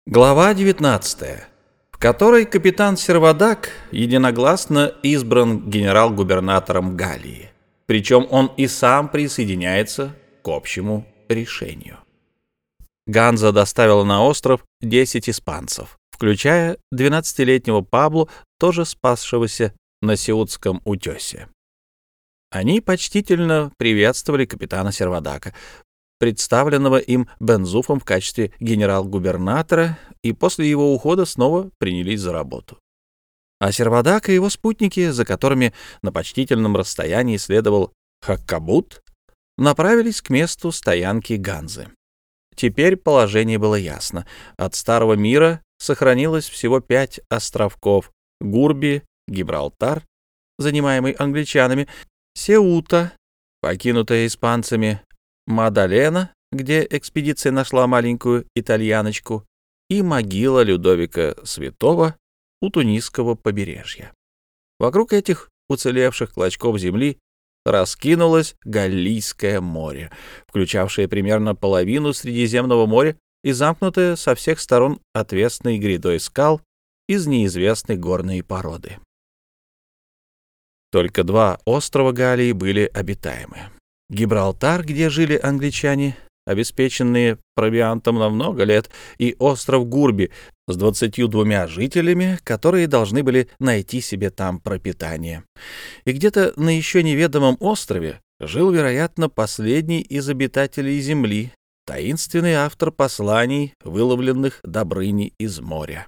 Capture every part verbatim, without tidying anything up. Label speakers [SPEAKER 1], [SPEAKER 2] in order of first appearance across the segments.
[SPEAKER 1] Глава девятнадцатая, в которой капитан Сервадак единогласно избран генерал-губернатором Галлии, причем он и сам присоединяется к общему решению. Ганза доставила на остров десять испанцев, включая двенадцатилетнего Пабло, тоже спасшегося на Сеутском утесе. Они почтительно приветствовали капитана Сервадака, представленного им Бензуфом в качестве генерал-губернатора, и после его ухода снова принялись за работу. А Сервадак и его спутники, за которыми на почтительном расстоянии следовал Хаккабут, направились к месту стоянки Ганзы. Теперь положение было ясно. От Старого мира сохранилось всего пять островков: Гурби, Гибралтар, занимаемый англичанами, Сеута, покинутая испанцами, Мадалена, где экспедиция нашла маленькую итальяночку, и могила Людовика Святого у Тунисского побережья. Вокруг этих уцелевших клочков земли раскинулось Галлийское море, включавшее примерно половину Средиземного моря и замкнутое со всех сторон отвесной грядой скал из неизвестной горной породы. Только два острова Галлии были обитаемы. Гибралтар, где жили англичане, обеспеченные провиантом на много лет, и остров Гурби с двадцатью двумя жителями, которые должны были найти себе там пропитание. И где-то на еще неведомом острове жил, вероятно, последний из обитателей земли, таинственный автор посланий, выловленных Добрыней из моря.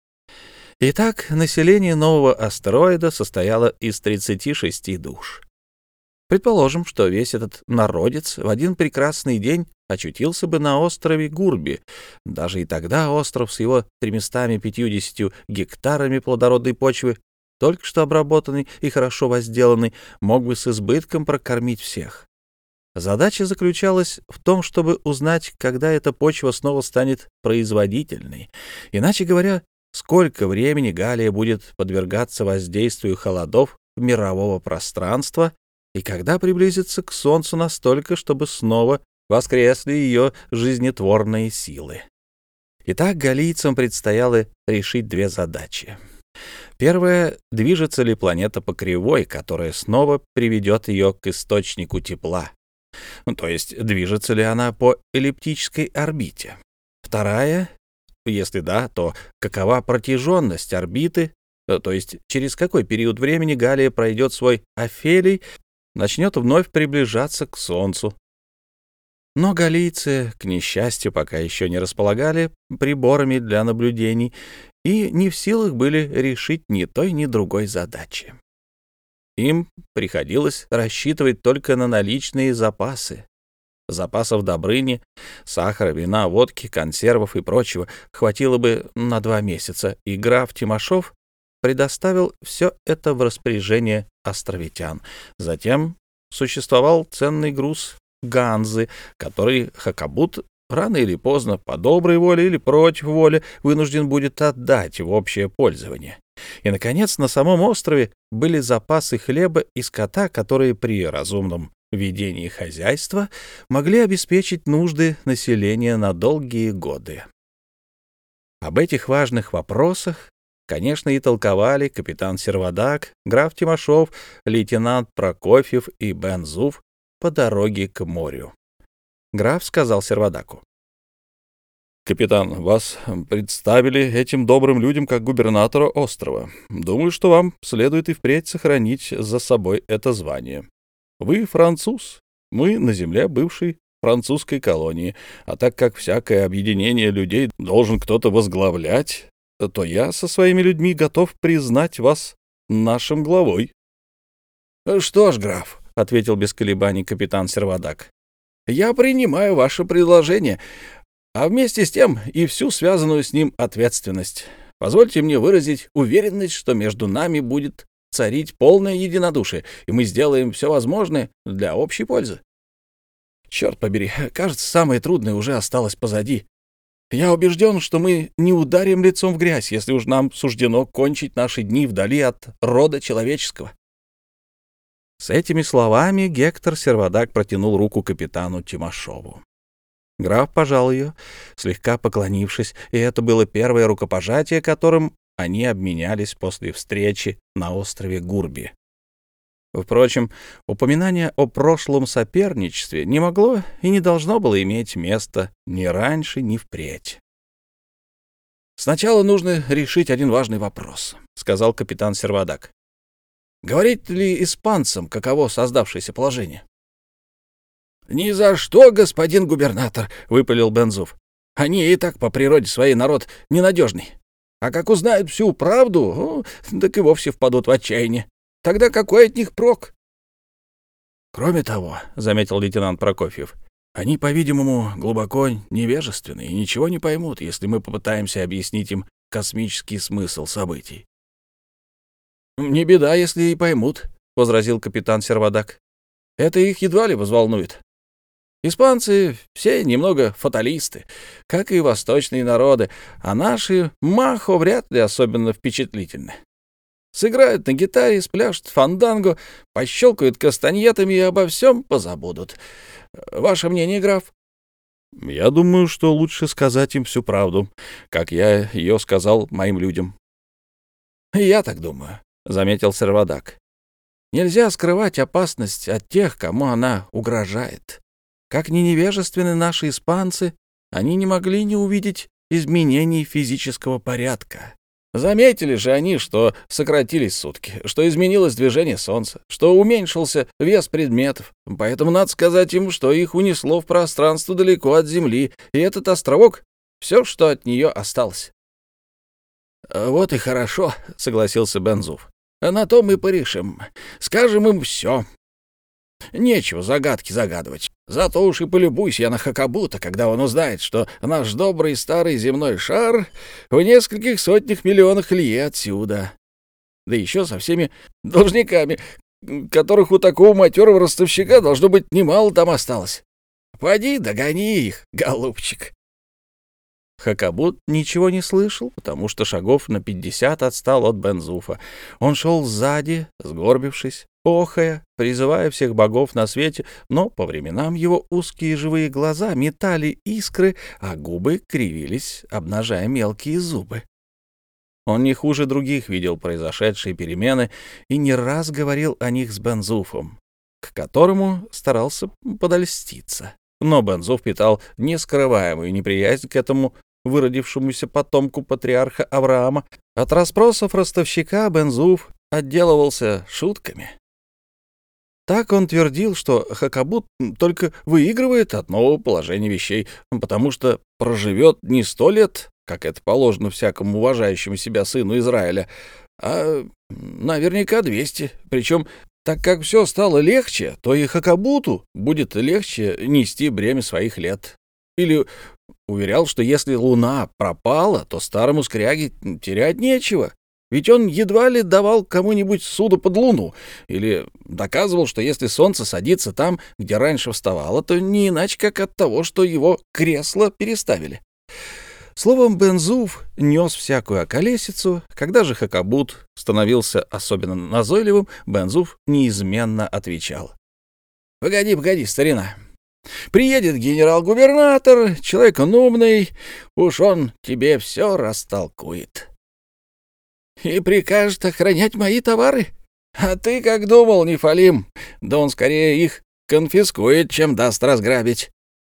[SPEAKER 1] Итак, население нового астероида состояло из тридцати шести душ. Предположим, что весь этот народец в один прекрасный день очутился бы на острове Гурби. Даже и тогда остров с его тремястами пятьюдесятью гектарами плодородной почвы, только что обработанный и хорошо возделанный, мог бы с избытком прокормить всех. Задача заключалась в том, чтобы узнать, когда эта почва снова станет производительной. Иначе говоря, сколько времени Галлия будет подвергаться воздействию холодов мирового пространства, и когда приблизится к Солнцу настолько, чтобы снова воскресли ее жизнетворные силы. Итак, галлийцам предстояло решить две задачи. Первая — движется ли планета по кривой, которая снова приведет ее к источнику тепла, ну, то есть движется ли она по эллиптической орбите. Вторая — если да, то какова протяженность орбиты, то есть через какой период времени Галлия пройдет свой афелий, начнет вновь приближаться к Солнцу. Но галлийцы, к несчастью, пока еще не располагали приборами для наблюдений и не в силах были решить ни той, ни другой задачи. Им приходилось рассчитывать только на наличные запасы. Запасов Добрыни, сахара, вина, водки, консервов и прочего хватило бы на два месяца, и граф Тимошов предоставил все это в распоряжение островитян. Затем существовал ценный груз Ганзы, который Хаккабут рано или поздно, по доброй воле или против воли, вынужден будет отдать в общее пользование. И, наконец, на самом острове были запасы хлеба и скота, которые при разумном ведении хозяйства могли обеспечить нужды населения на долгие годы. Об этих важных вопросах, конечно, и толковали капитан Сервадак, граф Тимошов, лейтенант Прокофьев и Бензуф по дороге к морю. Граф сказал Сервадаку: «Капитан, вас представили этим добрым людям как губернатора острова. Думаю, что вам следует и впредь сохранить за собой это звание. Вы француз, мы на земле бывшей французской колонии, а так как всякое объединение людей должен кто-то возглавлять, то я со своими людьми готов признать вас нашим главой». «Что ж, граф», — ответил без колебаний капитан Сервадак, — «я принимаю ваше предложение, а вместе с тем и всю связанную с ним ответственность. Позвольте мне выразить уверенность, что между нами будет царить полное единодушие, и мы сделаем все возможное для общей пользы. Черт побери, кажется, самое трудное уже осталось позади. Я убежден, что мы не ударим лицом в грязь, если уж нам суждено кончить наши дни вдали от рода человеческого». С этими словами Гектор Сервадак протянул руку капитану Тимошову. Граф пожал ее, слегка поклонившись, и это было первое рукопожатие, которым они обменялись после встречи на острове Гурби. Впрочем, упоминание о прошлом соперничестве не могло и не должно было иметь места ни раньше, ни впредь. «Сначала нужно решить один важный вопрос», — сказал капитан Сервадак. «Говорить ли испанцам, каково создавшееся положение?» «Ни за что, господин губернатор», — выпалил Бензуф. «Они и так по природе своей народ ненадежный. А как узнают всю правду, о, так и вовсе впадут в отчаяние. Тогда какой от них прок?» «Кроме того», — заметил лейтенант Прокофьев, — «они, по-видимому, глубоко невежественны и ничего не поймут, если мы попытаемся объяснить им космический смысл событий». «Не беда, если и поймут», — возразил капитан Сервадак. «Это их едва ли взволнует. Испанцы все немного фаталисты, как и восточные народы, а наши махо вряд ли особенно впечатлительны. Сыграют на гитаре, спляшут фанданго, пощелкают кастаньетами и обо всем позабудут. Ваше мнение, граф?» «Я думаю, что лучше сказать им всю правду, как я ее сказал моим людям». «Я так думаю», — заметил Сервадак. «Нельзя скрывать опасность от тех, кому она угрожает. Как ни невежественны наши испанцы, они не могли не увидеть изменений физического порядка. Заметили же они, что сократились сутки, что изменилось движение солнца, что уменьшился вес предметов. Поэтому надо сказать им, что их унесло в пространство далеко от Земли, и этот островок — все, что от нее осталось». «Вот и хорошо», — согласился Бензуф. «На то мы порешим. Скажем им все. Нечего загадки загадывать. Зато уж и полюбуюсь я на Хакабута, когда он узнает, что наш добрый старый земной шар в нескольких сотнях миллионах лье отсюда. Да еще со всеми должниками, которых у такого матерого ростовщика должно быть немало там осталось. Поди, догони их, голубчик». Хакабут ничего не слышал, потому что шагов на пятьдесят отстал от Бензуфа. Он шел сзади, сгорбившись, охая, призывая всех богов на свете, но по временам его узкие живые глаза метали искры, а губы кривились, обнажая мелкие зубы. Он не хуже других видел произошедшие перемены и не раз говорил о них с Бензуфом, к которому старался подольститься. Но Бензуф питал нескрываемую неприязнь к этому выродившемуся потомку патриарха Авраама. От расспросов ростовщика Бензуф отделывался шутками. Так он твердил, что Хакабут только выигрывает от нового положения вещей, потому что проживет не сто лет, как это положено всякому уважающему себя сыну Израиля, а наверняка двести. Причем, так как все стало легче, то и Хакабуту будет легче нести бремя своих лет. Или уверял, что если луна пропала, то старому скряге терять нечего, ведь он едва ли давал кому-нибудь суду под луну, или доказывал, что если солнце садится там, где раньше вставало, то не иначе, как от того, что его кресло переставили. Словом, Бензуф нес всякую околесицу. Когда же Хакабут становился особенно назойливым, Бензуф неизменно отвечал: «Погоди, погоди, старина. Приедет генерал-губернатор, человек он умный, уж он тебе все растолкует. И прикажет охранять мои товары? А ты как думал, Нефалим? Да он скорее их конфискует, чем даст разграбить».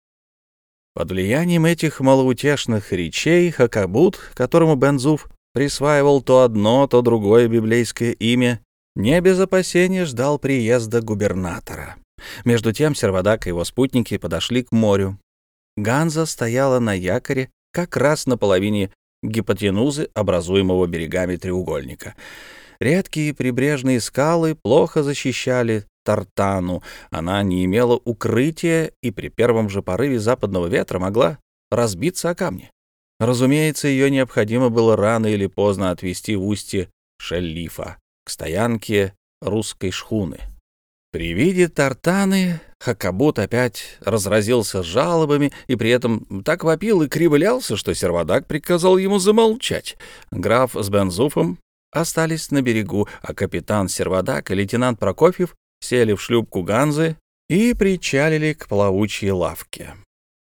[SPEAKER 1] Под влиянием этих малоутешных речей Хакабут, которому Бензуф присваивал то одно, то другое библейское имя, не без опасения ждал приезда губернатора. Между тем Сервадак и его спутники подошли к морю. Ганза стояла на якоре как раз на половине гипотенузы, образуемого берегами треугольника. Редкие прибрежные скалы плохо защищали Тартану. Она не имела укрытия и при первом же порыве западного ветра могла разбиться о камни. Разумеется, ее необходимо было рано или поздно отвезти в устье Шеллифа, к стоянке русской шхуны. При виде Тартаны Хакабут опять разразился жалобами и при этом так вопил и кривлялся, что Сервадак приказал ему замолчать. Граф с Бензуфом остались на берегу, а капитан Сервадак и лейтенант Прокофьев сели в шлюпку Ганзы и причалили к плавучей лавке.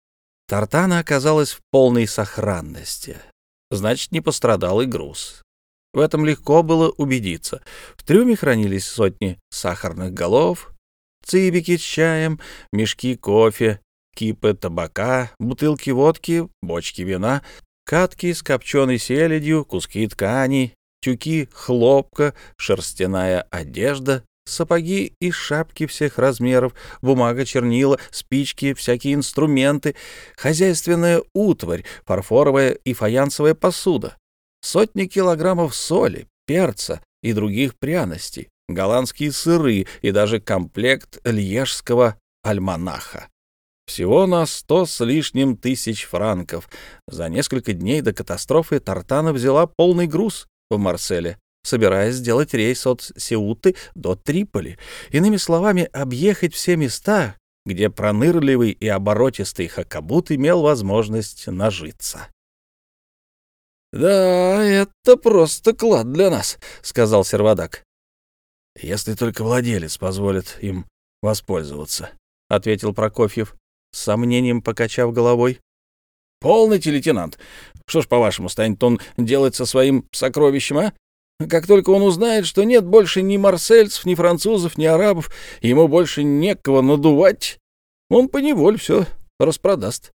[SPEAKER 1] Тартана оказалась в полной сохранности. Значит, не пострадал и груз. В этом легко было убедиться. В трюме хранились сотни сахарных голов, цибики с чаем, мешки кофе, кипы табака, бутылки водки, бочки вина, катки с копченой селедью, куски тканей, тюки хлопка, шерстяная одежда, сапоги и шапки всех размеров, бумага, чернила, спички, всякие инструменты, хозяйственная утварь, фарфоровая и фаянсовая посуда, сотни килограммов соли, перца и других пряностей, голландские сыры и даже комплект льежского альманаха. Всего на сто с лишним тысяч франков. За несколько дней до катастрофы Тартана взяла полный груз в Марселе, собираясь сделать рейс от Сеуты до Триполи. Иными словами, объехать все места, где пронырливый и оборотистый Хакабут имел возможность нажиться. «Да, это просто клад для нас», — сказал Сервадак. «Если только владелец позволит им воспользоваться», — ответил Прокофьев, с сомнением покачав головой. «Полноте, лейтенант. Что ж, по-вашему, станет он делать со своим сокровищем, а? Как только он узнает, что нет больше ни марсельцев, ни французов, ни арабов, и ему больше некого надувать, он поневоле все распродаст».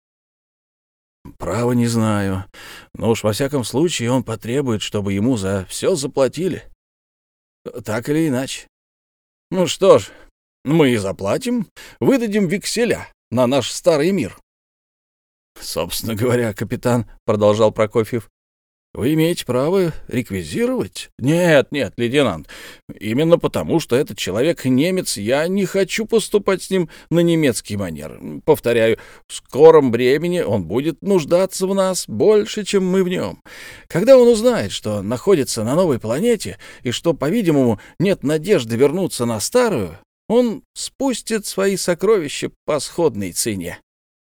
[SPEAKER 1] «Право не знаю. Но уж во всяком случае он потребует, чтобы ему за все заплатили. Так или иначе. Ну что ж, мы и заплатим, выдадим векселя на наш старый мир». «Собственно говоря, капитан, — продолжал Прокофьев, — вы имеете право реквизировать?» «Нет, нет, лейтенант, именно потому, что этот человек немец, я не хочу поступать с ним на немецкий манер. Повторяю, в скором времени он будет нуждаться в нас больше, чем мы в нем. Когда он узнает, что находится на новой планете и что, по-видимому, нет надежды вернуться на старую, он спустит свои сокровища по сходной цене».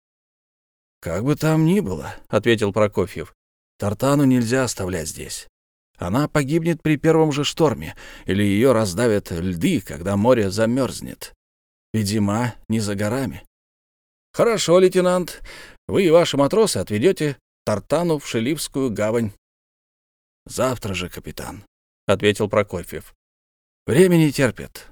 [SPEAKER 1] «Как бы там ни было, — ответил Прокофьев, — Тартану нельзя оставлять здесь. Она погибнет при первом же шторме, или ее раздавят льды, когда море замерзнет. Ведь зима не за горами». «Хорошо, лейтенант. Вы и ваши матросы отведете Тартану в Шеливскую гавань». «Завтра же, капитан, — ответил Прокофьев. — Время не терпит».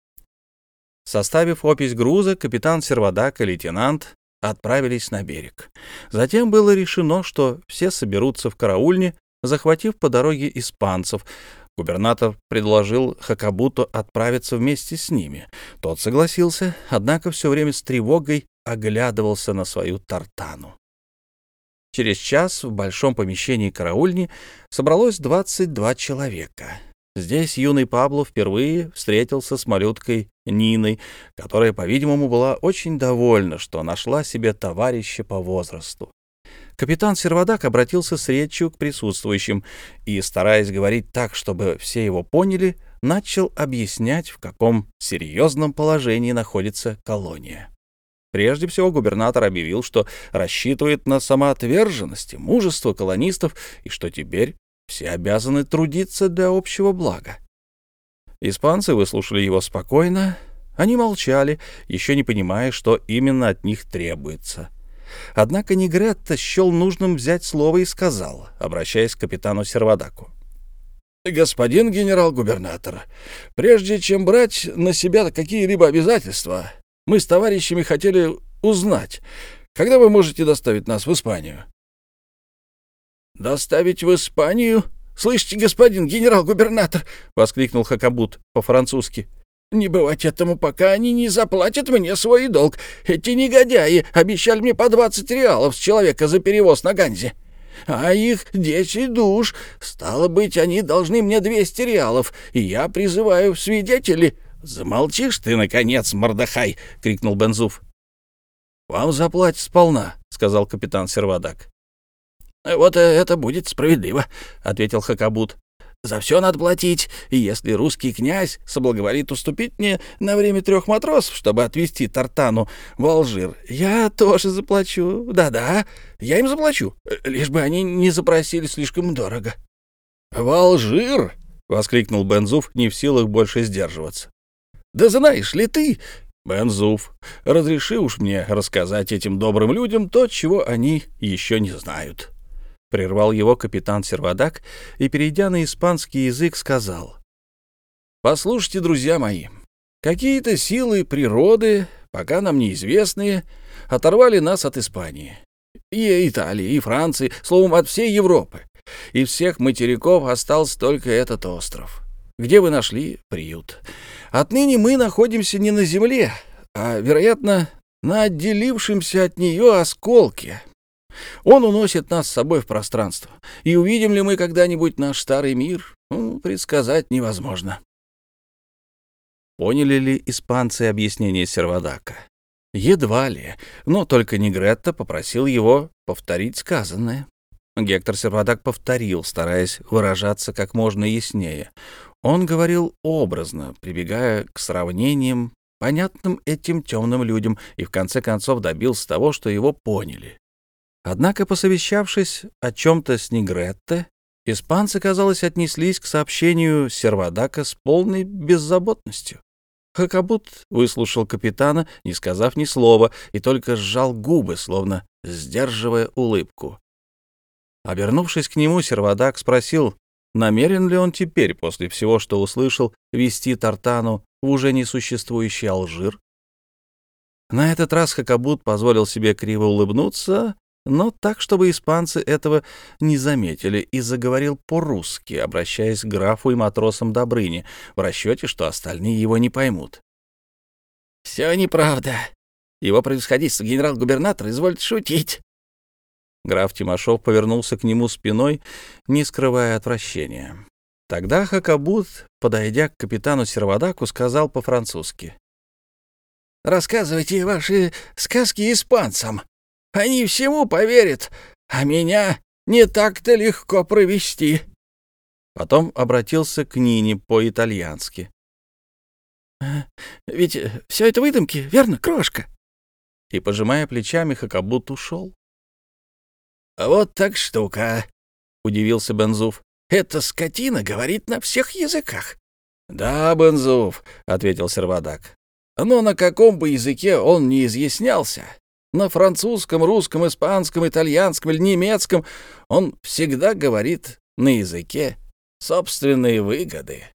[SPEAKER 1] Составив опись груза, капитан Сервадак и лейтенант отправились на берег. Затем было решено, что все соберутся в караульне, захватив по дороге испанцев. Губернатор предложил Хакабуту отправиться вместе с ними. Тот согласился, однако все время с тревогой оглядывался на свою Тартану. Через час в большом помещении караульни собралось двадцать два человека. Здесь юный Пабло впервые встретился с малюткой Ниной, которая, по-видимому, была очень довольна, что нашла себе товарища по возрасту. Капитан Сервадак обратился с речью к присутствующим и, стараясь говорить так, чтобы все его поняли, начал объяснять, в каком серьезном положении находится колония. Прежде всего губернатор объявил, что рассчитывает на самоотверженность и мужество колонистов и что теперь все обязаны трудиться для общего блага. Испанцы выслушали его спокойно. Они молчали, еще не понимая, что именно от них требуется. Однако Негретто счел нужным взять слово и сказал, обращаясь к капитану Сервадаку: «Господин генерал-губернатор, прежде чем брать на себя какие-либо обязательства, мы с товарищами хотели узнать, когда вы можете доставить нас в Испанию». «Доставить в Испанию? Слышите, господин генерал-губернатор!» — воскликнул Хакабут по-французски. «Не бывать этому, пока они не заплатят мне свой долг. Эти негодяи обещали мне по двадцать реалов с человека за перевоз на Ганзе. А их десять душ. Стало быть, они должны мне двести реалов, и я призываю в свидетели...» «Замолчишь ты, наконец, мордахай!» — крикнул Бензуф. «Вам заплатят сполна», — сказал капитан Сервадак. «Вот это будет справедливо», — ответил Хакабут. «За все надо платить, и если русский князь соблаговолит уступить мне на время трех матросов, чтобы отвезти Тартану в Алжир, я тоже заплачу. Да-да, я им заплачу, лишь бы они не запросили слишком дорого». «В Алжир?» — воскликнул Бензуф, не в силах больше сдерживаться. «Да знаешь ли ты, Бен-Зуф, разреши уж мне рассказать этим добрым людям то, чего они еще не знают. Прервал его капитан Сервадак и, перейдя на испанский язык, сказал: «Послушайте, друзья мои, какие-то силы природы, пока нам неизвестные, оторвали нас от Испании, и Италии, и Франции, словом, от всей Европы. Из всех материков остался только этот остров, где вы нашли приют. Отныне мы находимся не на земле, а, вероятно, на отделившемся от нее осколке. Он уносит нас с собой в пространство, и увидим ли мы когда-нибудь наш старый мир, ну, предсказать невозможно». Поняли ли испанцы объяснение Сервадака? Едва ли, но только Негретто попросил его повторить сказанное. Гектор Сервадак повторил, стараясь выражаться как можно яснее. Он говорил образно, прибегая к сравнениям, понятным этим темным людям, и в конце концов добился того, что его поняли. Однако, посовещавшись о чем-то с Негретто, испанцы, казалось, отнеслись к сообщению Сервадака с полной беззаботностью. Хакабут выслушал капитана, не сказав ни слова, и только сжал губы, словно сдерживая улыбку. Обернувшись к нему, Сервадак спросил, намерен ли он теперь, после всего, что услышал, вести Тартану в уже несуществующий Алжир. На этот раз Хакабут позволил себе криво улыбнуться, но так, чтобы испанцы этого не заметили, и заговорил по-русски, обращаясь к графу и матросам Добрыни, в расчете, что остальные его не поймут. «Все неправда. Его превосходительство генерал-губернатор изволит шутить». Граф Тимошов повернулся к нему спиной, не скрывая отвращения. Тогда Хакабут, подойдя к капитану Сервадаку, сказал по-французски: «Рассказывайте ваши сказки испанцам. Они всему поверят, а меня не так-то легко провести». Потом обратился к Нине по-итальянски: «Ведь все это выдумки, верно, крошка?» И, пожимая плечами, Хакабут ушел. «Вот так штука», — удивился Бен-Зуф. «Эта скотина говорит на всех языках». «Да, Бен-Зуф», — ответил Сервадак. «Но на каком бы языке он ни изъяснялся, на французском, русском, испанском, итальянском или немецком, он всегда говорит на языке собственной выгоды».